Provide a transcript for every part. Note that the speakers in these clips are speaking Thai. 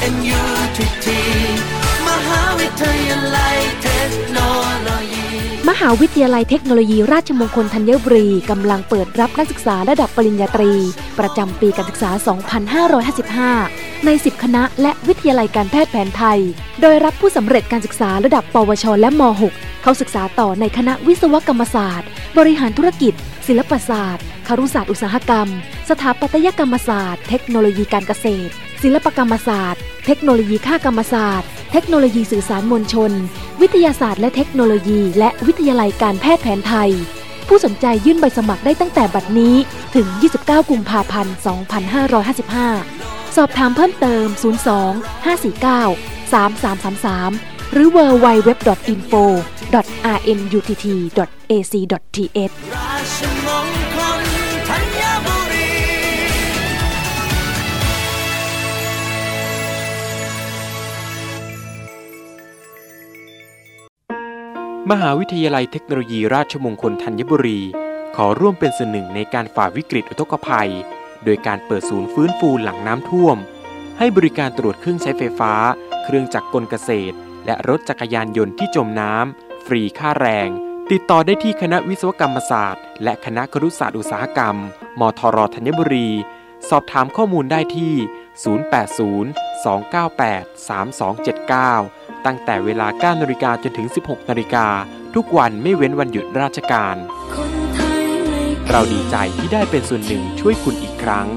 RNUTT มหาวิทยาลัยเทคโนโลยีมหาวิทยาลัยเทคโนโลยีราชมงคลธัญบุรีกำลังเปิดรับนักศึกษาระดับปริญญาตรีประจำปีการศึกษา 2555 ใน 10 คณะและวิทยาลัยการแพทย์แผนไทยโดยรับผู้สำเร็จการศึกษาระดับปวชและม.6 เข้าศึกษาต่อในคณะวิศวกรรมศาสตร์บริหารธุรกิจศิลปศาสตร์ครุศาสตร์อุตสาหกรรมสถาปัตยกรรมศาสตร์เทคโนโลยีการเกษตรศิลปกรรมศาสตร์เทคโนโลยีข่ากรรมศาสตร์เทคโนโลยีสื่อสารมวลชนวิทยาศาสตร์และเทคโนโลยีและวิทยาลัยการแพทย์แผนไทยผู้สนใจยื่นใบสมัครได้ตั้งแต่บัดนี้ถึง 29 กุมภาพันธ์ 2555 สอบถามเพิ่มเติม 02-549-3333 หรือ www.info.rnutt.ac.th ราชมงคลธัญบุรีมหาวิทยาลัยเทคโนโลยีราชมงคลธัญบุรีขอร่วมเป็นส่วนหนึ่งในการฝ่าวิกฤตอุทกภัยโดยการเปิดศูนย์ฟื้นฟูหลังน้ำท่วมให้บริการตรวจเครื่องใช้ไฟฟ้าเครื่องจักรกลเกษตรและรถจักรยานยนต์ที่จมน้ำฟรีค่าแรงติดต่อได้ที่คณะวิศวกรรมศาสตร์และคณะครุศาสตร์อุตสาหกรรมมทรธัญบุรีสอบถามข้อมูลได้ที่ 080-298-3279 ตั้งแต่เวลา 9 นาฬิกาจนถึง 16 นาฬิกาทุกวันไม่เว้นวันหยุดราชการเราดีใจที่ได้เป็นส่วนหนึ่งช่วยคุณอีกครั้ง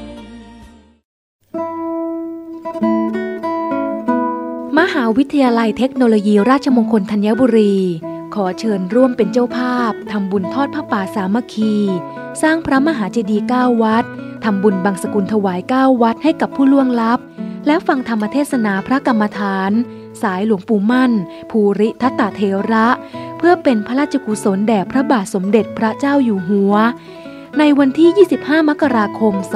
มหาวิทยาลัยเทคโนโลยีราชมงคลธัญบุรีขอเชิญร่วมเป็นเจ้าภาพทำบุญทอดผ้าป่าสามัคคีสร้างพระมหาเจดีย์9วัดทำบุญบังสกุลถวาย9วัดให้กับผู้ล่วงลับและฟังธรรมเทศนาพระกรรมฐานสายหลวงปู่มั่นภูริทัตตเถระเพื่อเป็นพระราชกุศลแด่พระบาทสมเด็จพระเจ้าอยู่หัวในวันที่ 25 มกราคม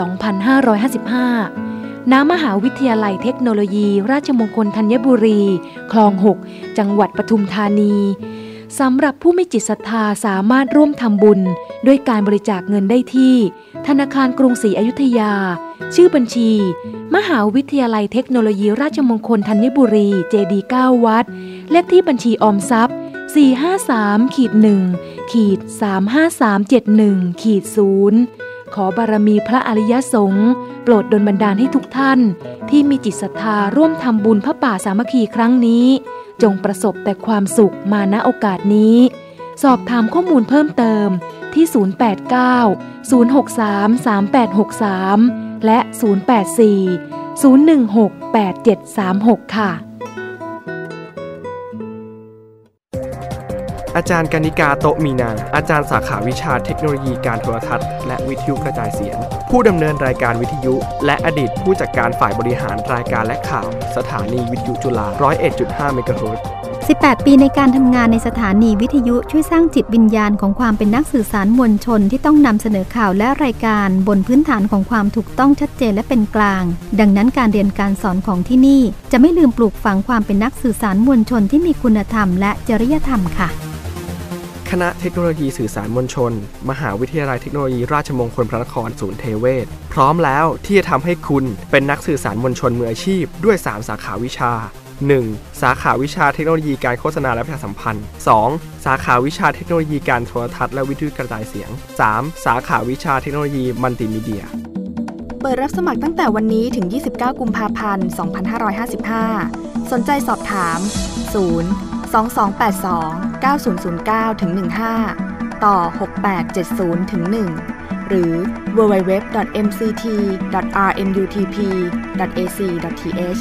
2555 ณ มหาวิทยาลัยเทคโนโลยีราชมงคลธัญบุรีคลอง 6 จังหวัดปทุมธานีสำหรับผู้มีจิตศรัทธาสามารถร่วมทำบุญด้วยการบริจาคเงินได้ที่ธนาคารกรุงศรีอยุธยาชื่อบัญชีมหาวิทยาลัยเทคโนโลยีราชมงคลธัญบุรีเจดีย์9วัดเลขที่บัญชีออมทรัพย์ 453-1-35371-0 ขอบารมีพระอริยสงฆ์โปรดดลบันดาลให้ทุกท่านที่มีจิตศรัทธาร่วมทำบุญพระป่าสามัคคีครั้งนี้จงประสบแต่ความสุขมาณโอกาสนี้สอบถามข้อมูลเพิ่มเติมที่ 089-063-3863 และ 084-016-8736 ค่ะอาจารย์กนิกาโตมีนาอาจารย์สาขาวิชาเทคโนโลยีการโทรทัศน์และวิทยุกระจายเสียงผู้ดำเนินรายการวิทยุและอดีตผู้จัดการฝ่ายบริหารรายการและข่าวสถานีวิทยุจุฬา 101.5 เมกะเฮิรตซ์ 18 ปีในการทำงานในสถานีวิทยุช่วยสร้างจิตวิญญาณของความเป็นนักสื่อสารมวลชนที่ต้องนำเสนอข่าวและรายการบนพื้นฐานของความถูกต้องชัดเจนและเป็นกลางดังนั้นการเรียนการสอนของที่นี่จะไม่ลืมปลูกฝังความเป็นนักสื่อสารมวลชนที่มีคุณธรรมและจริยธรรมค่ะคณะเทคโนโลยีสื่อสารมวลชนมหาวิทยาลัยเทคโนโลยีราชมงคลพระนครศูนย์เทเวศพร้อมแล้วที่จะทำให้คุณเป็นนักสื่อสารมวลชนมืออาชีพด้วย3สาขาวิชา 1. สาขาวิชาเทคโนโลยีการโฆษณาและประชาสัมพันธ์ 2. สาขาวิชาเทคโนโลยีการโทรทัศน์และวิทยุกระจายเสียง 3. สาขาวิชาเทคโนโลยีมัลติมีเดียเปิดรับสมัครตั้งแต่วันนี้ถึง 29 กุมภาพันธ์ 2555 สนใจสอบถาม 022829009-15 ต่อ 6870-1 หรือ www.mct.rnutp.ac.th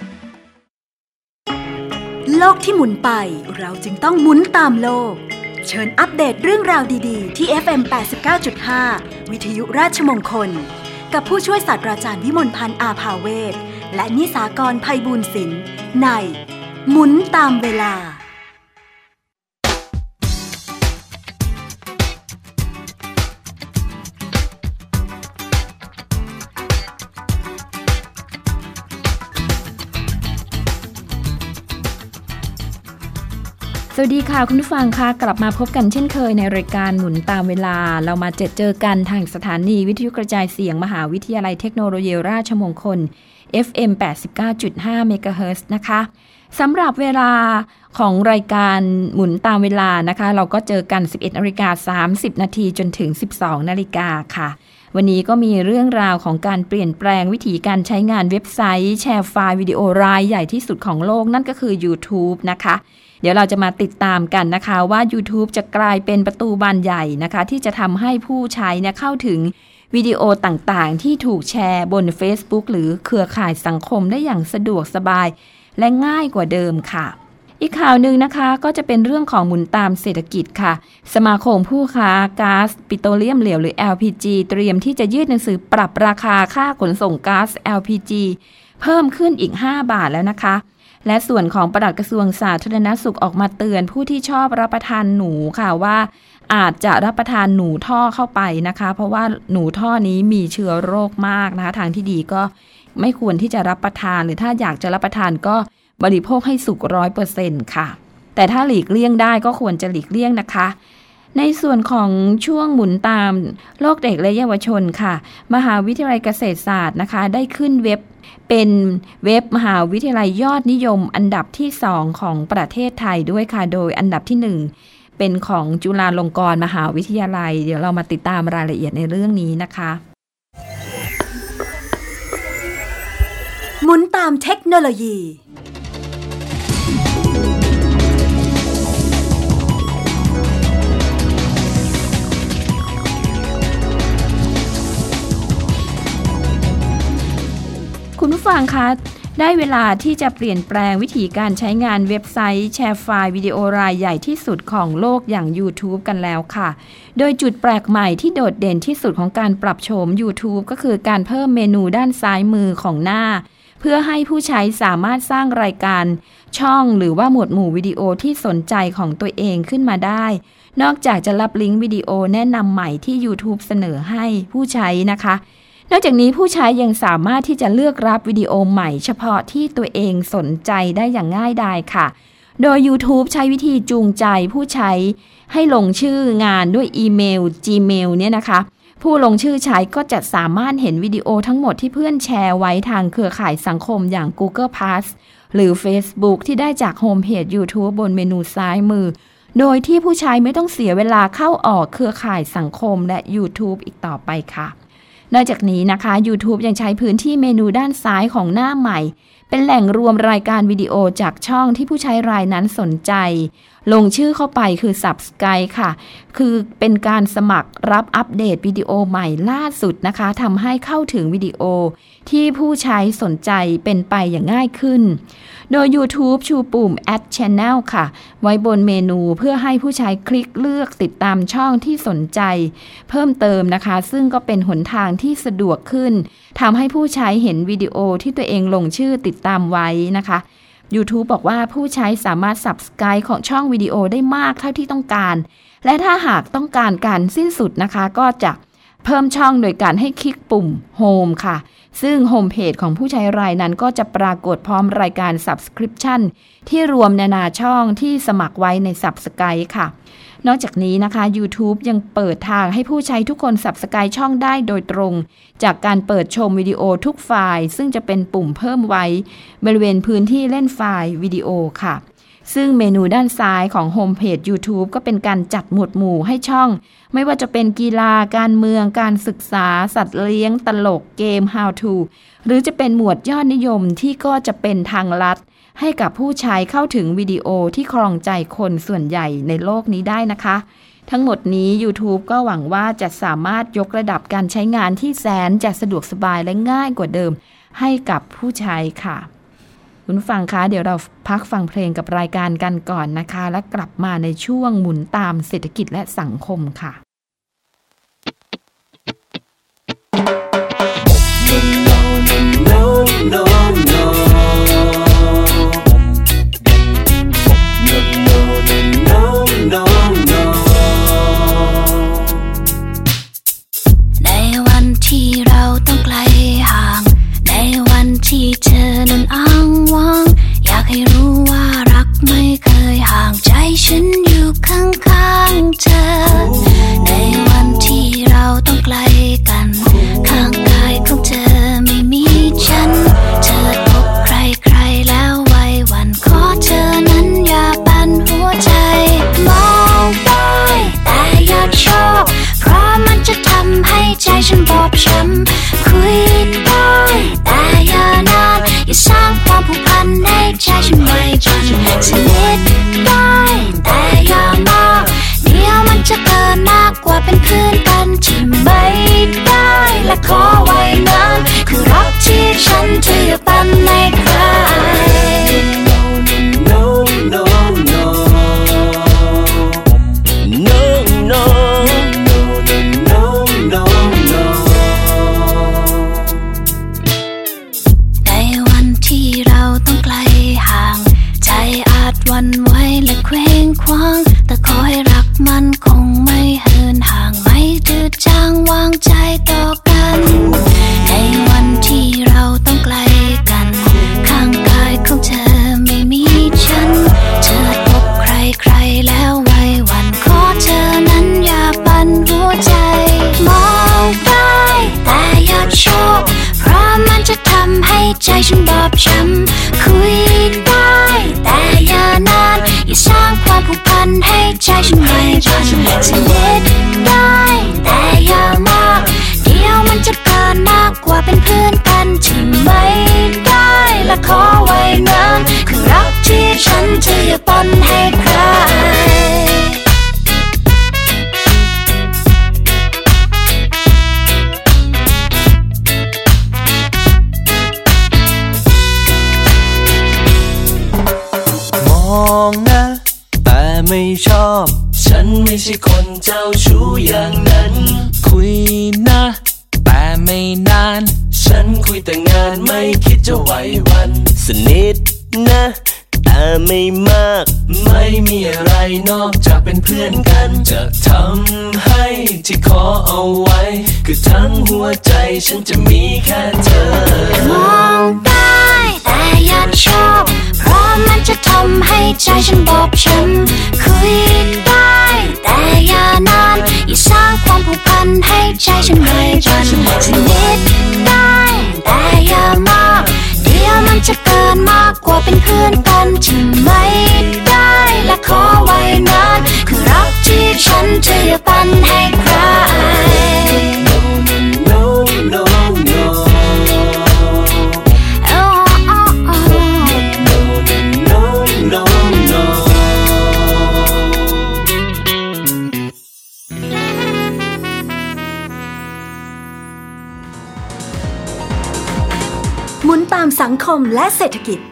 โลกที่หมุนไปเราจึงต้องหมุนตามโลกเชิญอัปเดตเรื่องราวดีๆที่ FM 89.5 วิทยุราชมงคลกับผู้ช่วยศาสตราจารย์วิมลพันธ์อาภาเวชและนิสากรไพบูลย์ศิลป์ในหมุนตามเวลาสวัสดีค่ะคุณผู้ฟังค่ะกลับมาพบกันเช่นเคยในรายการหมุนตามเวลาเรามาเจอกันทางสถานีวิทยุกระจายเสียงมหาวิทยาลัยเทคโนโลยีราชมงคล FM 89.5 เมกะเฮิรตซ์นะคะสำหรับเวลาของรายการหมุนตามเวลานะคะเราก็เจอกัน 11:30 น.จนถึง 12:00 น.ค่ะวันนี้ก็มีเรื่องราวของการเปลี่ยนแปลงวิธีการใช้งานเว็บไซต์แชร์ไฟล์วิดีโอรายใหญ่ที่สุดของโลกนั่นก็คือ YouTube นะคะเดี๋ยวเราจะมาติดตามกันนะคะว่า YouTube จะกลายเป็นประตูบานใหญ่นะคะที่จะทำให้ผู้ใช้เนี่ยเข้าถึงวิดีโอต่างๆที่ถูกแชร์บน Facebook หรือเครือข่ายสังคมได้อย่างสะดวกสบายและง่ายกว่าเดิมค่ะอีกข่าวหนึ่งนะคะก็จะเป็นเรื่องของหมุนตามเศรษฐกิจค่ะสมาคมผู้ค้าก๊าซปิโตรเลียมเหลวหรือ LPG เตรียมที่จะยื่นหนังสือปรับราคาค่าขนส่งก๊าซ LPG เพิ่มขึ้นอีก5 บาทแล้วนะคะและส่วนของปลัดกระทรวงสาธารณสุขออกมาเตือนผู้ที่ชอบรับประทานหนูค่ะว่าอาจจะรับประทานหนูท่อเข้าไปนะคะเพราะว่าหนูท่อนี้มีเชื้อโรคมากนะคะทางที่ดีก็ไม่ควรที่จะรับประทานหรือถ้าอยากจะรับประทานก็บริโภคให้สุก 100% ค่ะแต่ถ้าหลีกเลี่ยงได้ก็ควรจะหลีกเลี่ยงนะคะในส่วนของช่วงหมุนตามโลกเด็กและเยาวชนค่ะมหาวิทยาลัยเกษตรศาสตร์นะคะได้ขึ้นเว็บเป็นเว็บมหาวิทยาลัยยอดนิยมอันดับที่2ของประเทศไทยด้วยค่ะโดยอันดับที่1เป็นของจุฬาลงกรณ์มหาวิทยาลัยเดี๋ยวเรามาติดตามรายละเอียดในเรื่องนี้นะคะหมุนตามเทคโนโลยีคุณผู้ฟังคะได้เวลาที่จะเปลี่ยนแปลงวิธีการใช้งานเว็บไซต์แชร์ไฟล์วิดีโอรายใหญ่ที่สุดของโลกอย่าง YouTube กันแล้วค่ะโดยจุดแปลกใหม่ที่โดดเด่นที่สุดของการปรับโฉม YouTube ก็คือการเพิ่มเมนูด้านซ้ายมือของหน้าเพื่อให้ผู้ใช้สามารถสร้างรายการช่องหรือว่าหมวดหมู่วิดีโอที่สนใจของตัวเองขึ้นมาได้นอกจากจะรับลิงก์วิดีโอแนะนำใหม่ที่ YouTube เสนอให้ผู้ใช้นะคะนอกจากนี้ผู้ใช้ยังสามารถที่จะเลือกรับวิดีโอใหม่เฉพาะที่ตัวเองสนใจได้อย่างง่ายดายค่ะโดย YouTube ใช้วิธีจูงใจผู้ใช้ให้ลงชื่องานด้วยอีเมล Gmail เนี่ยนะคะผู้ลงชื่อใช้ก็จะสามารถเห็นวิดีโอทั้งหมดที่เพื่อนแชร์ไว้ทางเครือข่ายสังคมอย่าง Google Plus หรือ Facebook ที่ได้จากโฮมเพจ YouTube บนเมนูซ้ายมือโดยที่ผู้ใช้ไม่ต้องเสียเวลาเข้าออกเครือข่ายสังคมและ YouTube อีกต่อไปค่ะนอกจากนี้นะคะ YouTube ยังใช้พื้นที่เมนูด้านซ้ายของหน้าใหม่เป็นแหล่งรวมรายการวิดีโอจากช่องที่ผู้ใช้รายนั้นสนใจลงชื่อเข้าไปคือ Subscribe ค่ะคือเป็นการสมัครรับอัปเดตวิดีโอใหม่ล่าสุดนะคะทำให้เข้าถึงวิดีโอที่ผู้ใช้สนใจเป็นไปอย่างง่ายขึ้นโดย YouTube ชูปุ่ม Add Channel ค่ะไว้บนเมนูเพื่อให้ผู้ใช้คลิกเลือกติดตามช่องที่สนใจเพิ่มเติมนะคะซึ่งก็เป็นหนทางที่สะดวกขึ้นทำให้ผู้ใช้เห็นวิดีโอที่ตัวเองลงชื่อติดตามไว้นะคะ YouTube บอกว่าผู้ใช้สามารถ Subscribe ของช่องวิดีโอได้มากเท่าที่ต้องการและถ้าหากต้องการการสิ้นสุดนะคะก็จะเพิ่มช่องโดยการให้คลิกปุ่ม Home ค่ะซึ่งโฮมเพจของผู้ใช้รายนั้นก็จะปรากฏพร้อมรายการ Subscription ที่รวมนานาช่องที่สมัครไว้ใน Subscribe ค่ะนอกจากนี้นะคะ YouTube ยังเปิดทางให้ผู้ใช้ทุกคน Subscribe ช่องได้โดยตรงจากการเปิดชมวิดีโอทุกไฟล์ซึ่งจะเป็นปุ่มเพิ่มไว้บริเวณพื้นที่เล่นไฟล์วิดีโอค่ะซึ่งเมนูด้านซ้ายของโฮมเพจ YouTube ก็เป็นการจัดหมวดหมู่ให้ช่องไม่ว่าจะเป็นกีฬาการเมืองการศึกษาสัตว์เลี้ยงตลกเกม How to หรือจะเป็นหมวดยอดนิยมที่ก็จะเป็นทางลัดให้กับผู้ใช้เข้าถึงวิดีโอที่ครองใจคนส่วนใหญ่ในโลกนี้ได้นะคะทั้งหมดนี้ YouTube ก็หวังว่าจะสามารถยกระดับการใช้งานที่แสนจะสะดวกสบายและง่ายกว่าเดิมให้กับผู้ใช้ค่ะคุณฟังคะเดี๋ยวเราพักฟังเพลงกับรายการกันก่อนนะคะและกลับมาในช่วงหมุนตามเศรษฐกิจและสังคมค่ะในวันที่เราต้องไกลห่างในวันที่เธอนั้นอ้างว้างอยากให้รู้ว่ารักไม่เคยห่างใจฉันอยู่ข้างๆเธอในวันที่เราต้องไกลกันข้างกายของเธอไม่มีฉันเธอบช้ำคุยได้แต่อย่านานอย่าสร้างความผูกพันให้ใจฉันไว้จนสนิทได้แต่อย่ามากเดี๋ยวมันจะเกินมากกว่าเป็นเพื่อนกันที่ไม่ได้และขอไว้นานคือรักที่ฉันจะอย่าปันให้ใครวันไว้และเคว้งคว้างแต่ขอให้รักมันคงไม่เหินห่างไม่จืดจางวางใจต่อกันในวันที่เราต้องไกลกันข้างกายของเธอไม่มีฉันเธอพบใครแล้วไว้วันขอเธอนั้นอย่าปั่นหัวใจมองได้แต่อย่าชอบเพราะมันจะทำให้ใจฉันบอบช้ำคุยได้แต่อย่านานอย่าสร้างความผูกพันให้ใจฉันไว้จนสนิทได้แต่อย่ามากเดี๋ยวมันจะเกินมากกว่าเป็นเพื่อนกันที่ไม่ได้และขอไว้นานคือรักที่ฉันจะอย่าปันให้ใครมองนะแต่ไม่ชอบฉันไม่ใช่คนเจ้าชู้อย่างนั้นคุยนะแต่ไม่นานฉันคุยแต่งานไม่คิดจะไหววันสนิทนะแต่ไม่มากไม่มีอะไรนอกจากเป็นเพื่อนกันจะทำให้ที่ขอเอาไว้คือทั้งหัวใจฉันจะมีแค่เธอมองได้แต่อย่าชอบเพราะมันจะทำให้ใจฉันบอบช้ำคุยได้แต่อย่านานอย่าสร้างความผูกพันให้ใจฉันไว้จนสนิทได้แต่อย่ามากเดี๋ยวมันจะเกินมากกว่าเป็นเพื่อนกันที่ไม่ได้และขอไว้นานคือรักที่ฉันจะอย่าปันให้ใครหมุนตามสังคมและเศรษฐกิจ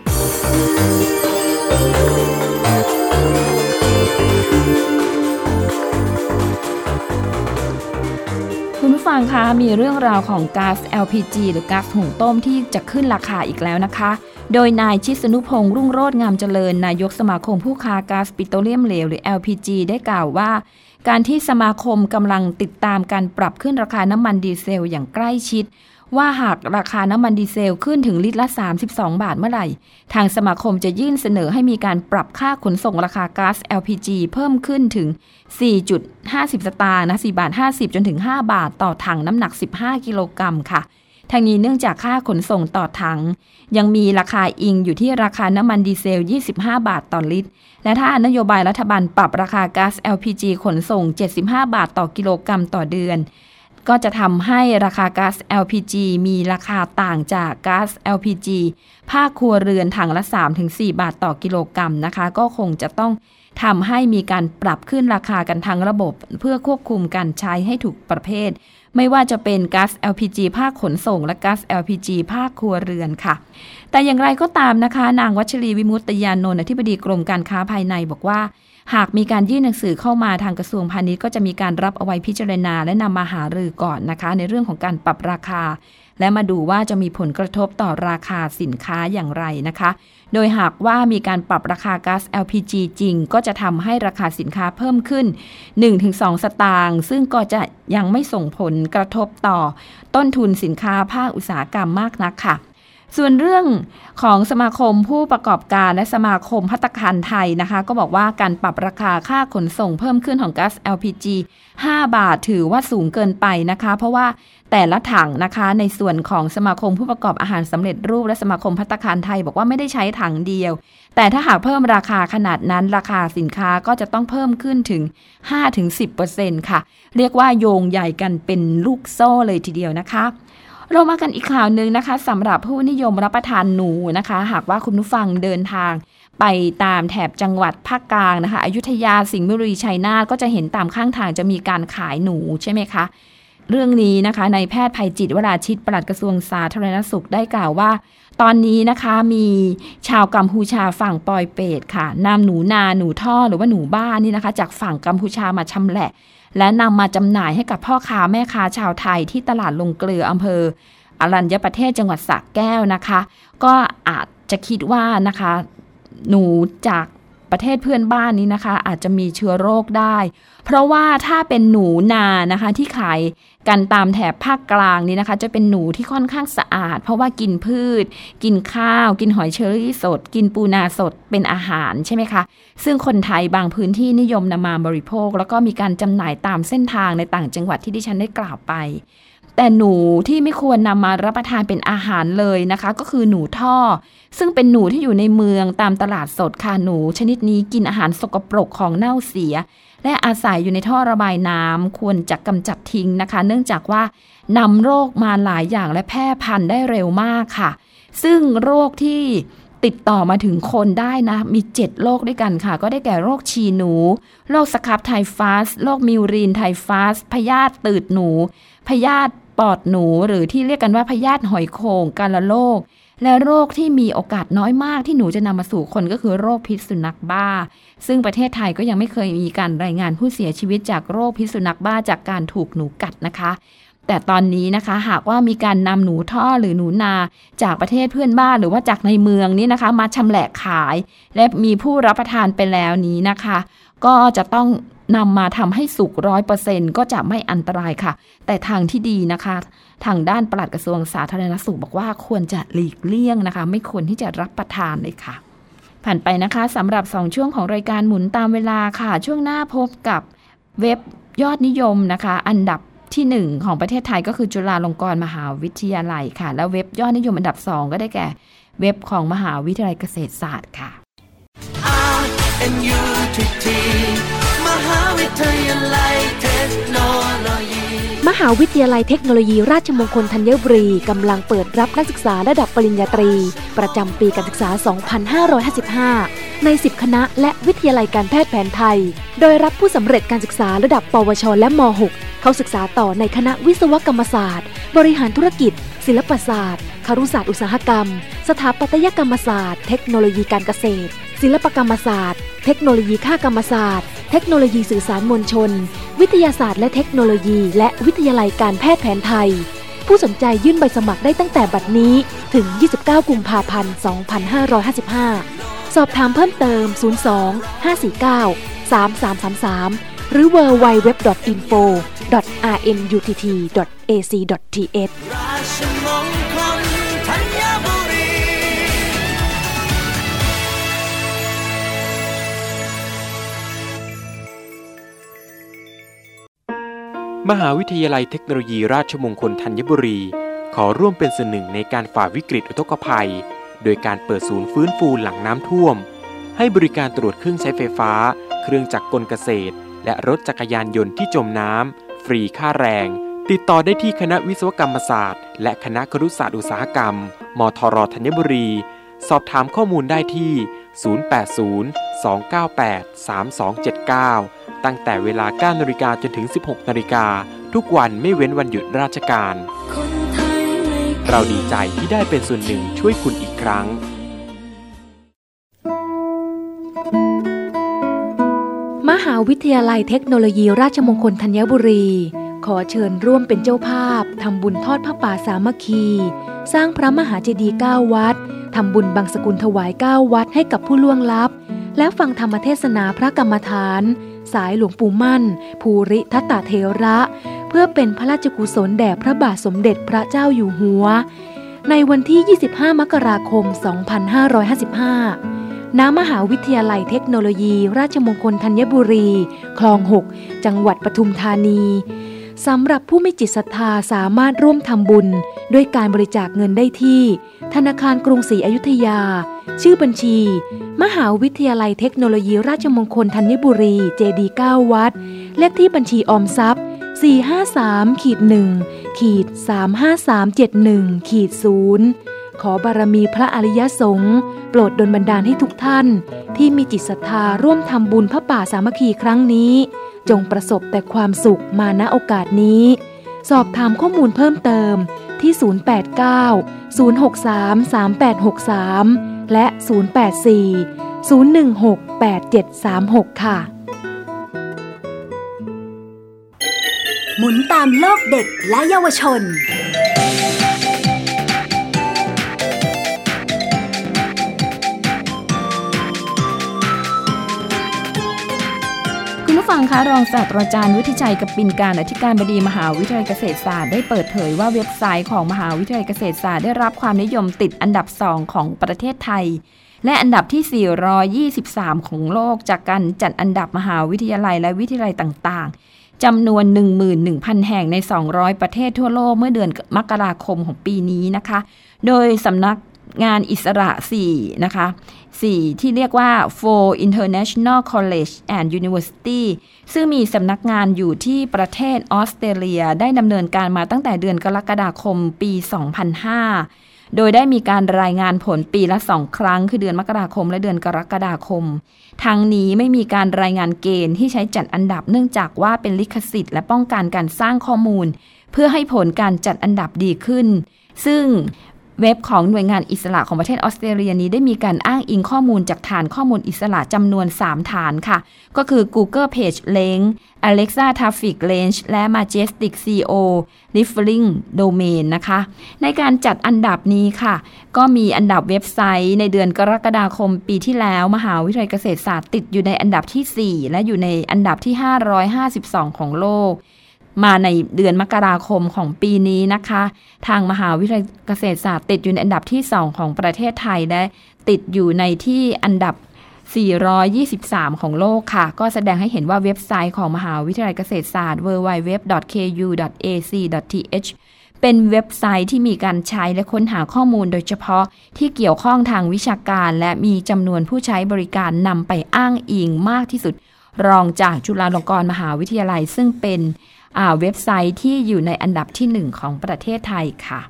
คุณผู้ฟังคะมีเรื่องราวของก๊าซ LPG หรือก๊าซหุงต้มที่จะขึ้นราคาอีกแล้วนะคะโดยนายชิสนุพงษ์รุ่งโรจน์งามเจริญนายกสมาคมผู้ค้าก๊าซปิโตรเลียมเหลวหรือ LPG ได้กล่าวว่าการที่สมาคมกำลังติดตามการปรับขึ้นราคาน้ำมันดีเซลอย่างใกล้ชิดว่าหากราคาน้ำมันดีเซลขึ้นถึงลิตรละ32 บาทเมื่อไหร่ทางสมาคมจะยื่นเสนอให้มีการปรับค่าขนส่งราคาก๊าซ LPG เพิ่มขึ้นถึง 4.50 สตางค์นะ4.50 บาทจนถึง5 บาทต่อถังน้ำหนัก15 กิโลกรัมค่ะทางนี้เนื่องจากค่าขนส่งต่อถังยังมีราคาอิงอยู่ที่ราคาน้ำมันดีเซล25 บาทต่อลิตรและถ้านโยบายรัฐบาลปรับราคาก๊าซ LPG ขนส่ง75 บาทต่อกิโลกรัมต่อเดือนก็จะทำให้ราคาก๊าซ LPG มีราคาต่างจากก๊าซ LPG ภาคครัวเรือนถังละ 3-4 บาทต่อกิโลกรัมนะคะก็คงจะต้องทำให้มีการปรับขึ้นราคากันทั้งระบบเพื่อควบคุมการใช้ให้ถูกประเภทไม่ว่าจะเป็นก๊าซ LPG ภาคขนส่งและก๊าซ LPG ภาคครัวเรือนค่ะแต่อย่างไรก็ตามนะคะนางวัชรีวิมุตติยานนท์อธิบดีกรมการค้าภายในบอกว่าหากมีการยื่นหนังสือเข้ามาทางกระทรวงพาณิชย์ก็จะมีการรับเอาไว้พิจารณาและนำมาหารือก่อนนะคะในเรื่องของการปรับราคาและมาดูว่าจะมีผลกระทบต่อราคาสินค้าอย่างไรนะคะโดยหากว่ามีการปรับราคาก๊าซ LPG จริงก็จะทำให้ราคาสินค้าเพิ่มขึ้น 1-2 สตางค์ซึ่งก็จะยังไม่ส่งผลกระทบต่อต้นทุนสินค้าภาคอุตสาหกรรมมากนักค่ะส่วนเรื่องของสมาคมผู้ประกอบการและสมาคมภัตตาคารไทยนะคะก็บอกว่าการปรับราคาค่าขนส่งเพิ่มขึ้นของก๊าซ LPG 5 บาทถือว่าสูงเกินไปนะคะเพราะว่าแต่ละถังนะคะในส่วนของสมาคมผู้ประกอบอาหารสำเร็จรูปและสมาคมภัตตาคารไทยบอกว่าไม่ได้ใช้ถังเดียวแต่ถ้าหากเพิ่มราคาขนาดนั้นราคาสินค้าก็จะต้องเพิ่มขึ้นถึง 5-10% ค่ะเรียกว่าโยงใหญ่กันเป็นลูกโซ่เลยทีเดียวนะคะเรามากันอีกข่าวนึงนะคะสำหรับผู้นิยมรับประทานหนูนะคะหากว่าคุณผู้ฟังเดินทางไปตามแถบจังหวัดภาคกลางนะคะอยุธยาสิงห์บุรีชัยนาทก็จะเห็นตามข้างทางจะมีการขายหนูใช่ไหมคะเรื่องนี้นะคะนายแพทย์ภัยจิตวราชิตปลัดกระทรวงสาธารณสุขได้กล่าวว่าตอนนี้นะคะมีชาวกัมพูชาฝั่งปอยเปตค่ะนำหนูนาหนูท่อหรือว่าหนูบ้านนี่นะคะจากฝั่งกัมพูชามาชำแหละและนำมาจำหน่ายให้กับพ่อค้าแม่ค้าชาวไทยที่ตลาดลงเกลืออำเภออรัญญประเทศจังหวัดสระแก้วนะคะก็อาจจะคิดว่านะคะหนูจากประเทศเพื่อนบ้านนี้นะคะอาจจะมีเชื้อโรคได้เพราะว่าถ้าเป็นหนูนานะคะที่ขายกันตามแถบภาคกลางนี้นะคะจะเป็นหนูที่ค่อนข้างสะอาดเพราะว่ากินพืชกินข้าวกินหอยเชอรี่สดกินปูนาสดเป็นอาหารใช่ไหมคะซึ่งคนไทยบางพื้นที่นิยมนำมาบริโภคแล้วก็มีการจำหน่ายตามเส้นทางในต่างจังหวัดที่ดิฉันได้กล่าวไปแต่หนูที่ไม่ควรนำมารับประทานเป็นอาหารเลยนะคะก็คือหนูท่อซึ่งเป็นหนูที่อยู่ในเมืองตามตลาดสดค่ะหนูชนิดนี้กินอาหารสกปรกของเน่าเสียและอาศัยอยู่ในท่อระบายน้ำควรจะกำจัดทิ้งนะคะเนื่องจากว่านำโรคมาหลายอย่างและแพร่พันธุ์ได้เร็วมากค่ะซึ่งโรคที่ติดต่อมาถึงคนได้นะมี7โรคด้วยกันค่ะก็ได้แก่โรคฉี่หนูโรคสครับไทฟัสโรคมิวรีนไทฟัสพยาธิตืดหนูพยาธิปอดหนูหรือที่เรียกกันว่าพยาธิหอยโข่งกาฬโรคและโรคที่มีโอกาสน้อยมากที่หนูจะนำมาสู่คนก็คือโรคพิษสุนัขบ้าซึ่งประเทศไทยก็ยังไม่เคยมีการรายงานผู้เสียชีวิตจากโรคพิษสุนัขบ้าจากการถูกหนูกัดนะคะแต่ตอนนี้นะคะหากว่ามีการนำหนูท่อหรือหนูนาจากประเทศเพื่อนบ้านหรือว่าจากในเมืองนี้นะคะมาชำแหละขายและมีผู้รับประทานไปแล้วนี้นะคะก็จะต้องนำมาทำให้สุก 100% ก็จะไม่อันตรายค่ะแต่ทางที่ดีนะคะทางด้านปลัดกระทรวงสาธารณสุขบอกว่าควรจะหลีกเลี่ยงนะคะไม่ควรที่จะรับประทานเลยค่ะผ่านไปนะคะสำหรับ2ช่วงของรายการหมุนตามเวลาค่ะช่วงหน้าพบกับเว็บยอดนิยมนะคะอันดับที่1ของประเทศไทยก็คือจุฬาลงกรณ์มหาวิทยาลัยค่ะแล้วเว็บยอดนิยมอันดับ2ก็ได้แก่เว็บของมหาวิทยาลัยเกษตรศาสตร์ค่ะมหาวิทยาลัยเทคโนโลยีมหาวิทยาลัยเทคโนโลยีราชมงคลธัญบุรีกำลังเปิดรับนักศึกษาระดับปริญญาตรีประจำปีการศึกษา 2555 ใน 10 คณะและวิทยาลัยการแพทย์แผนไทยโดยรับผู้สำเร็จการศึกษาระดับปวชและม.6 เข้าศึกษาต่อในคณะวิศวกรรมศาสตร์บริหารธุรกิจศิลปศาสตร์ครุศาสตร์อุตสาหกรรมสถาปัตยกรรมศาสตร์เทคโนโลยีการเกษตรศิลปกรรมศาสตร์เทคโนโลยีข่ากรรมศาสตร์เทคโนโลยีสื่อสารมวลชนวิทยาศาสตร์และเทคโนโลยีและวิทยาลัยการแพทย์แผนไทยผู้สนใจยื่นใบสมัครได้ตั้งแต่บัดนี้ถึง 29 กุมภาพันธ์ 2555 สอบถามเพิ่มเติม 02-549-3333 หรือ www.info.rnutt.ac.th ราชมงคลธัญบุรีมหาวิทยาลัยเทคโนโลยีราชมงคลธัญบุรีขอร่วมเป็นส่วนหนึ่งในการฝ่าวิกฤตอุทกภัยโดยการเปิดศูนย์ฟื้นฟูหลังน้ำท่วมให้บริการตรวจเครื่องใช้ไฟฟ้าเครื่องจักรกลเกษตรและรถจักรยานยนต์ที่จมน้ำฟรีค่าแรงติดต่อได้ที่คณะวิศวกรรมศาสตร์และคณะครุศาสตร์อุตสาหกรรมมทรธัญบุรีสอบถามข้อมูลได้ที่ 080-298-3279 ตั้งแต่เวลา 9 นาฬิกาจนถึง 16 นาฬิกาทุกวันไม่เว้นวันหยุดราชการเราดีใจที่ได้เป็นส่วนหนึ่งช่วยคุณอีกครั้งมหาวิทยาลัยเทคโนโลยีราชมงคลธัญบุรีขอเชิญร่วมเป็นเจ้าภาพทำบุญทอดผ้าป่าสามัคคีสร้างพระมหาเจดีย์9วัดทำบุญบังสกุลถวาย9วัดให้กับผู้ล่วงลับและฟังธรรมเทศนาพระกรรมฐานสายหลวงปู่มั่นภูริทัตตเถระเพื่อเป็นพระราชกุศลแด่พระบาทสมเด็จพระเจ้าอยู่หัวในวันที่ 25 มกราคม 2555 ณ มหาวิทยาลัยเทคโนโลยีราชมงคลธัญบุรี คลอง 6 จังหวัดปทุมธานีสำหรับผู้มีจิตศรัทธาสามารถร่วมทำบุญด้วยการบริจาคเงินได้ที่ธนาคารกรุงศรีอยุธยาชื่อบัญชีมหาวิทยาลัยเทคโนโลยีราชมงคลธัญบุรีเจดีย์9วัดเลขที่บัญชีออมทรัพย์ 453-1-35371-0 ขอบารมีพระอริยสงฆ์โปรดดลบันดาลให้ทุกท่านที่มีจิตศรัทธาร่วมทำบุญพระป่าสามัคคีครั้งนี้จงประสบแต่ความสุขมาณโอกาสนี้สอบถามข้อมูลเพิ่มเติมที่ 089-063-3863 และ 084-016-8736 ค่ะหมุนตามโลกเด็กและเยาวชนคุณผู้ฟังคะรองศาสตราจารย์วุฒิชัย กปินการอธิการบดีมหาวิทยาลัยเกษตรศาสตร์ได้เปิดเผยว่าเว็บไซต์ของมหาวิทยาลัยเกษตรศาสตร์ได้รับความนิยมติดอันดับ2ของประเทศไทยและอันดับที่423ของโลกจากการจัดอันดับมหาวิทยาลัยและวิทยาลัยต่างๆจำนวน 11,000 แห่งใน200ประเทศทั่วโลกเมื่อเดือนมกราคมของปีนี้นะคะโดยสำนักงานอิสระ4นะคะ4ที่เรียกว่า Four International College and University ซึ่งมีสำนักงานอยู่ที่ประเทศออสเตรเลียได้ดำเนินการมาตั้งแต่เดือนกรกฎาคมปี 2005 โดยได้มีการรายงานผลปีละ2ครั้งคือเดือนมกราคมและเดือนกรกฎาคมทั้งนี้ไม่มีการรายงานเกณฑ์ที่ใช้จัดอันดับเนื่องจากว่าเป็นลิขสิทธิ์และป้องกันการสร้างข้อมูลเพื่อให้ผลการจัดอันดับดีขึ้นซึ่งเว็บของหน่วยงานอิสระของประเทศออสเตรเลียนี้ได้มีการอ้างอิงข้อมูลจากฐานข้อมูลอิสระจำนวน3ฐานค่ะก็คือ Google Page Rank Alexa Traffic Range และ Majestic SEO Referring Domain นะคะในการจัดอันดับนี้ค่ะก็มีอันดับเว็บไซต์ในเดือนกรกฎาคมปีที่แล้วมหาวิทยาลัยเกษตรศาสตร์ติดอยู่ในอันดับที่4และอยู่ในอันดับที่552ของโลกมาในเดือนมกราคมของปีนี้นะคะทางมหาวิทยาลัยเกษตรศาสตร์ติดอยู่ในอันดับที่2ของประเทศไทยและติดอยู่ในที่อันดับ423ของโลกค่ะก็แสดงให้เห็นว่าเว็บไซต์ของมหาวิทยาลัยเกษตรศาสตร์ www.ku.ac.th เป็นเว็บไซต์ที่มีการใช้และค้นหาข้อมูลโดยเฉพาะที่เกี่ยวข้องทางวิชาการและมีจำนวนผู้ใช้บริการนำไปอ้างอิงมากที่สุดรองจากจุฬาลงกรณ์มหาวิทยาลัยซึ่งเป็นเว็บไซต์ที่อยู่ในอันดับที่1ของประเทศไทยค่ะ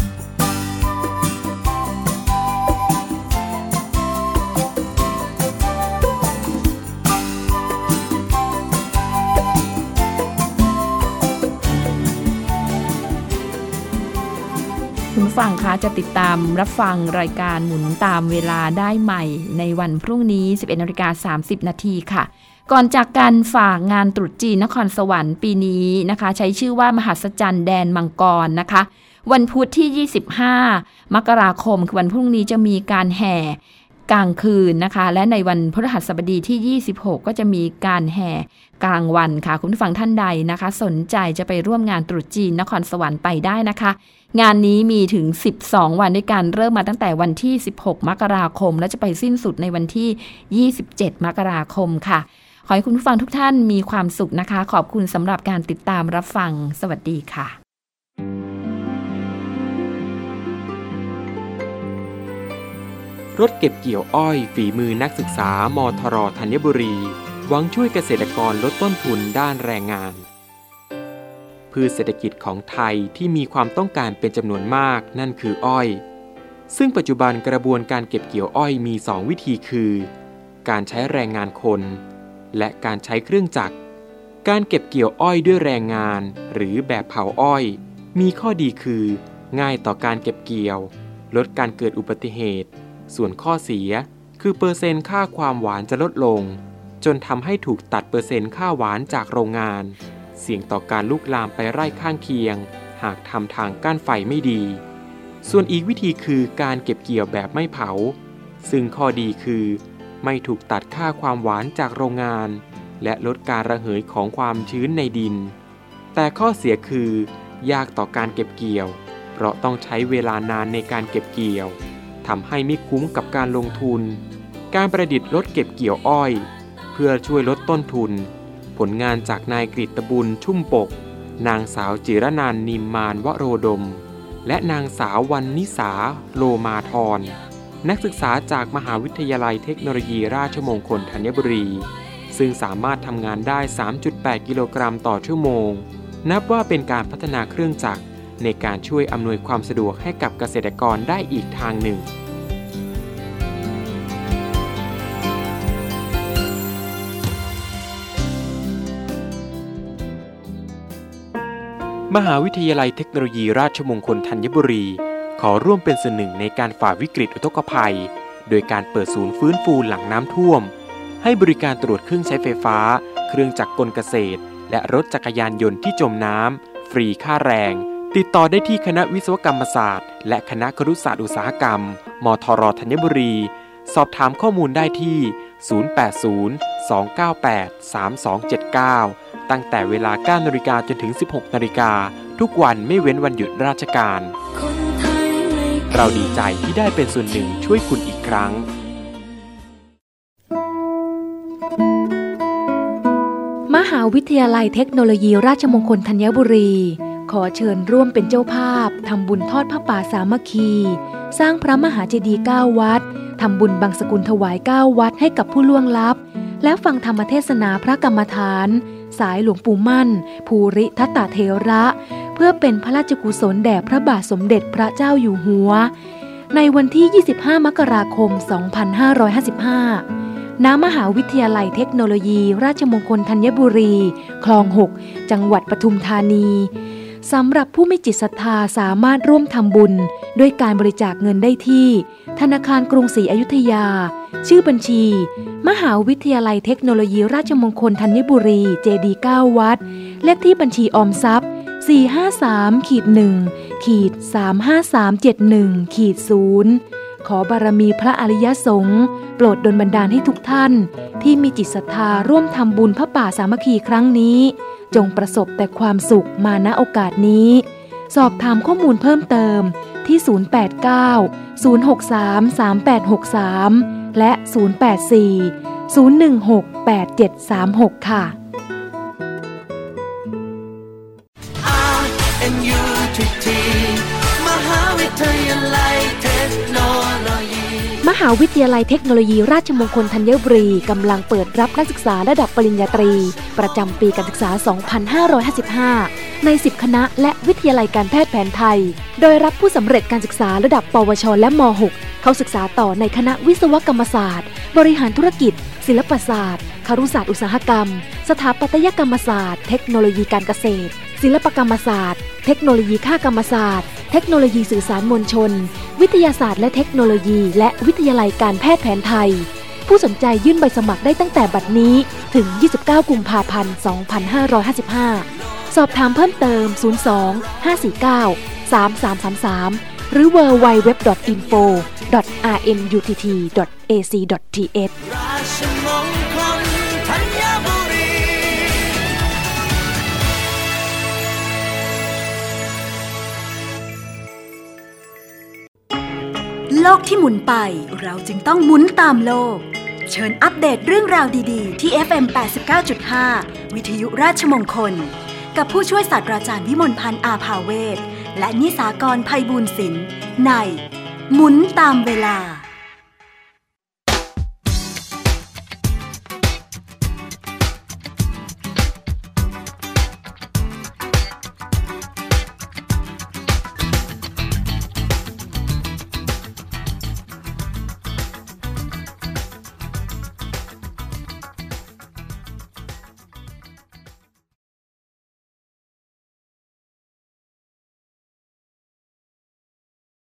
คุณผู้ฟังคะจะติดตามรับฟังรายการหมุนตามเวลาได้ใหม่ในวันพรุ่งนี้ 11:30 น.ค่ะก่อนจากการฝากงานตรุษจีนนครสวรรค์ปีนี้นะคะใช้ชื่อว่ามหัศจรรย์แดนมังกรนะคะวันพุธที่25มกราคมคือวันพรุ่งนี้จะมีการแห่กลางคืนนะคะและในวันพฤหัสบดีที่26ก็จะมีการแห่กลางวันค่ะคุณผู้ฟังท่านใดนะคะสนใจจะไปร่วมงานตรุษจีนนครสวรรค์ไปได้นะคะงานนี้มีถึง12วันด้วยกันเริ่มมาตั้งแต่วันที่16มกราคมและจะไปสิ้นสุดในวันที่27มกราคมค่ะขอให้คุณผู้ฟังทุกท่านมีความสุขนะคะขอบคุณสำหรับการติดตามรับฟังสวัสดีค่ะรถเก็บเกี่ยวอ้อยฝีมือนักศึกษามทร.ธัญบุรีหวังช่วยเกษตรกรลดต้นทุนด้านแรงงานพืชเศรษฐกิจของไทยที่มีความต้องการเป็นจำนวนมากนั่นคืออ้อยซึ่งปัจจุบันกระบวนการเก็บเกี่ยวอ้อยมี2วิธีคือการใช้แรงงานคนและการใช้เครื่องจักรการเก็บเกี่ยวอ้อยด้วยแรงงานหรือแบบเผาอ้อยมีข้อดีคือง่ายต่อการเก็บเกี่ยวลดการเกิดอุบัติเหตุส่วนข้อเสียคือเปอร์เซ็นต์ค่าความหวานจะลดลงจนทำให้ถูกตัดเปอร์เซ็นต์ค่าหวานจากโรงงานเสี่ยงต่อการลุกลามไปไร่ข้างเคียงหากทำทางกั้นไฟไม่ดีส่วนอีกวิธีคือการเก็บเกี่ยวแบบไม่เผาซึ่งข้อดีคือไม่ถูกตัดค่าความหวานจากโรงงานและลดการระเหยของความชื้นในดินแต่ข้อเสียคือยากต่อการเก็บเกี่ยวพเพราะต้องใช้เวลานานในการเก็บเกี่ยวทำให้ไม่คุ้มกับการลงทุนการประดิษฐ์รถเก็บเกี่ยวอ้อยเพื่อช่วยลดต้นทุนผลงานจากนายกฤตบุญชุ่มปกนางสาวจิรนันท์นิมมานวโรดมและนางสาววรรณิสาโลมาธรนักศึกษาจากมหาวิทยาลัยเทคโนโลยีราชมงคลธัญบุรีซึ่งสามารถทำงานได้ 3.8 กิโลกรัมต่อชั่วโมงนับว่าเป็นการพัฒนาเครื่องจักรในการช่วยอำนวยความสะดวกให้กับเกษตรกรได้อีกทางหนึ่งมหาวิทยาลัยเทคโนโลยีราชมงคลธัญบุรีขอร่วมเป็นส่วนหนึ่งในการฝ่าวิกฤตอุทกภัยโดยการเปิดศูนย์ฟื้นฟูหลังน้ำท่วมให้บริการตรวจเครื่องใช้ไฟฟ้าเครื่องจักรกลเกษตรและรถจักรยานยนต์ที่จมน้ำฟรีค่าแรงติดต่อได้ที่คณะวิศวกรรมศาสตร์และคณะครุศาสตร์อุตสาหกรรมมทรธัญบุรีสอบถามข้อมูลได้ที่ 080-298-3279 ตั้งแต่เวลา 9:00 น. จนถึง 16:00 น. ทุกวันไม่เว้นวันหยุดราชการเราดีใจที่ได้เป็นส่วนหนึ่งช่วยคุณอีกครั้งมหาวิทยาลัยเทคโนโลยีราชมงคลธัญบุรีขอเชิญร่วมเป็นเจ้าภาพทำบุญทอดผ้าป่าสามัคคีสร้างพระมหาเจดีย์9 วัดทำบุญบังสกุลถวาย9 วัดให้กับผู้ล่วงลับและฟังธรรมเทศนาพระกรรมฐานสายหลวงปู่มั่นภูริทัตตเถระเพื่อเป็นพระราชกุศลแด่พระบาทสมเด็จพระเจ้าอยู่หัวในวันที่ 25 มกราคม 2555 ณ มหาวิทยาลัยเทคโนโลยีราชมงคลธัญบุรีคลอง 6 จังหวัดปทุมธานีสำหรับผู้มีจิตศรัทธาสามารถร่วมทำบุญด้วยการบริจาคเงินได้ที่ธนาคารกรุงศรีอยุธยาชื่อบัญชีมหาวิทยาลัยเทคโนโลยีราชมงคลธัญบุรีเจดีย์9 วัดเลขที่บัญชีออมทรัพย์ 453-1-35371-0 ขอบารมีพระอริยสงฆ์โปรดดลบันดาลให้ทุกท่านที่มีจิตศรัทธาร่วมทำบุญพระป่าสามัคคีครั้งนี้จงประสบแต่ความสุขมาณโอกาสนี้สอบถามข้อมูลเพิ่มเติมที่ 089-063-3863 และ 084-016-8736 ค่ะมหาวิทยาลัยเทคโนโลยีราชมงคลธัญบุรีกำลังเปิดรับนักศึกษาระดับปริญญาตรีประจำปีการศึกษา 2555 ใน 10 คณะและวิทยาลัยการแพทย์แผนไทยโดยรับผู้สำเร็จการศึกษาระดับปวชและม.6 เข้าศึกษาต่อในคณะวิศวกรรมศาสตร์บริหารธุรกิจศิลปศาสตร์ครุศาสตร์อุตสาหกรรมสถาปัตยกรรมศาสตร์เทคโนโลยีการเกษตรศิลปกรรมศาสตร์เทคโนโลยีข่ากรรมศาสตร์เทคโนโลยีสื่อสารมวลชนวิทยาศาสตร์และเทคโนโลยีและวิทยาลัยการแพทย์แผนไทยผู้สนใจยื่นใบสมัครได้ตั้งแต่บัดนี้ถึง 29 กุมภาพันธ์ 2555 สอบถามเพิ่มเติม 02-549-3333 หรือ www.info.rmutt.ac.th โลกที่หมุนไปเราจึงต้องหมุนตามโลกเชิญอัปเดตเรื่องราวดีๆที่ FM 89.5 วิทยุราชมงคลกับผู้ช่วยศาสตราจารย์วิมลพันธ์อาภาเวศและนิสากรไพบูลย์ศิลป์ในหมุนตามเวลา